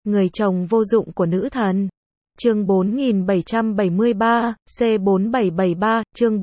người chồng vô dụng của nữ thần. Chương 4773, C4773, chương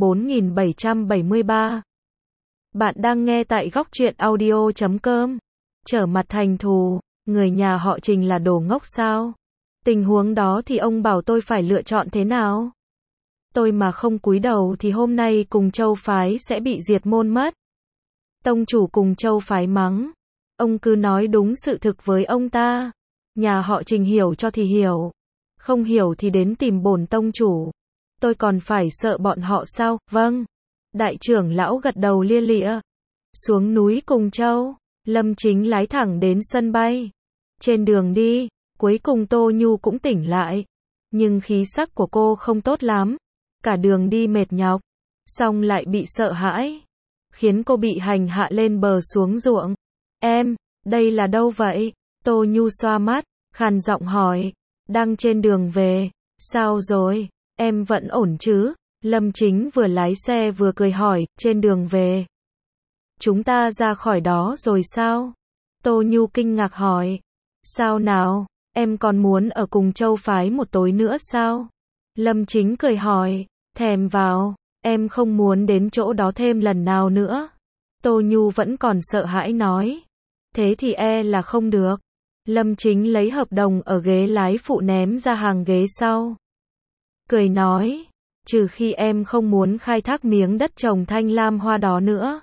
4773. Bạn đang nghe tại góc truyện audio.com. Trở mặt thành thù, người nhà họ Trình là đồ ngốc sao? Tình huống đó thì ông bảo tôi phải lựa chọn thế nào? Tôi mà không cúi đầu thì hôm nay Cùng Châu phái sẽ bị diệt môn mất. Tông chủ Cùng Châu phái mắng. Ông cứ nói đúng sự thực với ông ta. Nhà họ Trình hiểu cho thì hiểu. Không hiểu thì đến tìm bổn tông chủ. Tôi còn phải sợ bọn họ sao? Vâng. Đại trưởng lão gật đầu lia lịa. Xuống núi Cùng Châu, Lâm Chính lái thẳng đến sân bay. Trên đường đi, cuối cùng Tô Nhu cũng tỉnh lại. Nhưng khí sắc của cô không tốt lắm. Cả đường đi mệt nhọc, xong lại bị sợ hãi. Khiến cô bị hành hạ lên bờ xuống ruộng. Em, đây là đâu vậy? Tô Nhu xoa mắt, khàn giọng hỏi. Đang trên đường về. Sao rồi? Em vẫn ổn chứ? Lâm Chính vừa lái xe vừa cười hỏi, trên đường về. Chúng ta ra khỏi đó rồi sao? Tô Nhu kinh ngạc hỏi. Sao nào? Em còn muốn ở Cùng Châu phái một tối nữa sao? Lâm Chính cười hỏi. Thèm vào, em không muốn đến chỗ đó thêm lần nào nữa. Tô Nhu vẫn còn sợ hãi nói. Thế thì là không được. Lâm Chính lấy hợp đồng ở ghế lái phụ ném ra hàng ghế sau. Cười nói. Trừ khi em không muốn khai thác miếng đất trồng thanh lam hoa đó nữa.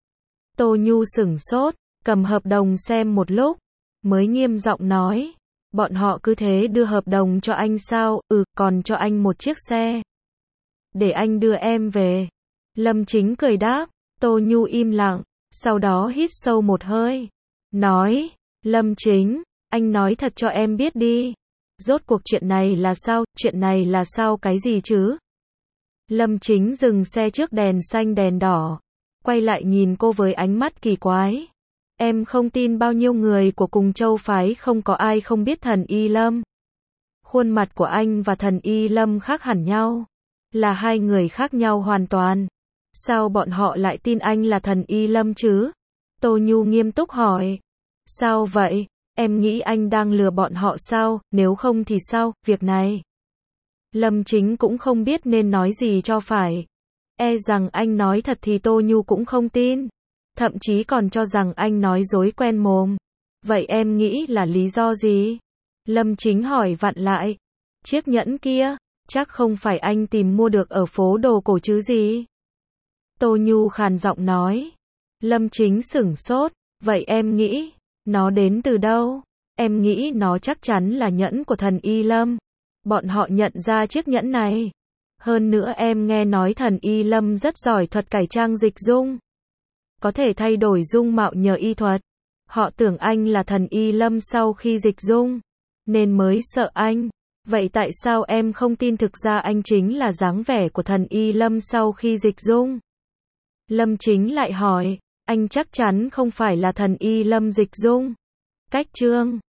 Tô Nhu sửng sốt, cầm hợp đồng xem một lúc, mới nghiêm giọng nói. Bọn họ cứ thế đưa hợp đồng cho anh sao? Còn cho anh một chiếc xe. Để anh đưa em về. Lâm Chính cười đáp. Tô Nhu im lặng, sau đó hít sâu một hơi. Nói, Lâm Chính, anh nói thật cho em biết đi. Rốt cuộc chuyện này là sao? Chuyện này là sao cái gì chứ? Lâm Chính dừng xe trước đèn xanh đèn đỏ. Quay lại nhìn cô với ánh mắt kỳ quái. Em không tin bao nhiêu người của Cùng Châu phái không có ai không biết thần Y Lâm. Khuôn mặt của anh và thần Y Lâm khác hẳn nhau. Là hai người khác nhau hoàn toàn. Sao bọn họ lại tin anh là thần Y Lâm chứ? Tô Nhu nghiêm túc hỏi. Sao vậy? Em nghĩ anh đang lừa bọn họ sao? Nếu không thì sao? Việc này. Lâm Chính cũng không biết nên nói gì cho phải. Rằng anh nói thật thì Tô Nhu cũng không tin. Thậm chí còn cho rằng anh nói dối quen mồm. Vậy em nghĩ là lý do gì? Lâm Chính hỏi vặn lại. Chiếc nhẫn kia, chắc không phải anh tìm mua được ở phố đồ cổ chứ gì? Tô Nhu khàn giọng nói. Lâm Chính sửng sốt. Vậy em nghĩ, nó đến từ đâu? Em nghĩ nó chắc chắn là nhẫn của thần Y Lâm. Bọn họ nhận ra chiếc nhẫn này. Hơn nữa em nghe nói thần Y Lâm rất giỏi thuật cải trang dịch dung. Có thể thay đổi dung mạo nhờ y thuật. Họ tưởng anh là thần Y Lâm sau khi dịch dung. Nên mới sợ anh. Vậy tại sao em không tin thực ra anh chính là dáng vẻ của thần Y Lâm sau khi dịch dung? Lâm Chính lại hỏi. Anh chắc chắn không phải là thần Y Lâm dịch dung. Cách chương